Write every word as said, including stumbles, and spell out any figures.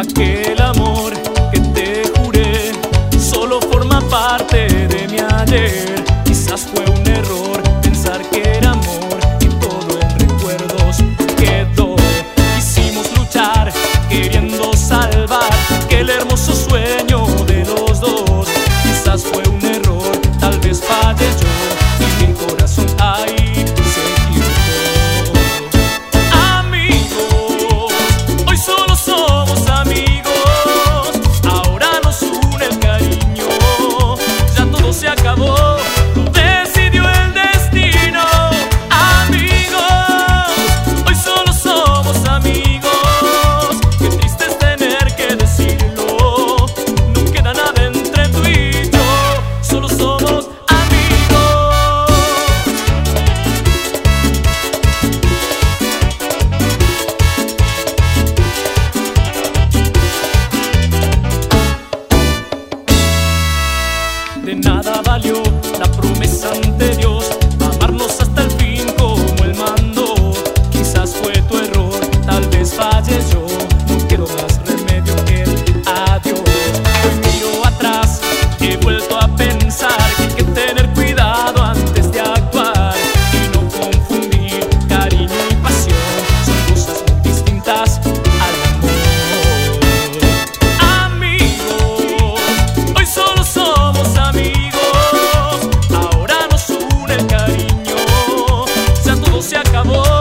Aquel amor que te juré solo forma parte de mi ayer. Quizás fue un error pensar que era amor y todo en recuerdos quedó. Quisimos luchar queriendo salvar aquel hermoso sueño de los dos. Quizás fue un error, tal vez fallé yo y mi corazón ahí se equivocó. Amigos, hoy solo somos amigos. Ahora nos une el cariño. Ya todo se acabó, lo decidió el destino. Amigos, hoy solo somos amigos. Qué triste es tener que decirlo. No queda nada entre tú y yo. Solo somos amigos. De nada valió la promesa ante Dios, amarnos hasta el fin como Él mandó. Quizás fue tu error, tal vez fallé yo. No quiero más remedio que el adiós. Hoy miro atrás, he vuelto a pensar que hay que tener cuidado antes de actuar y no confundir cariño y pasión. Son cosas muy distintas al amor. Amigos, hoy solo somos amigos. Ahora nos une el cariño. Ya todo se acabó.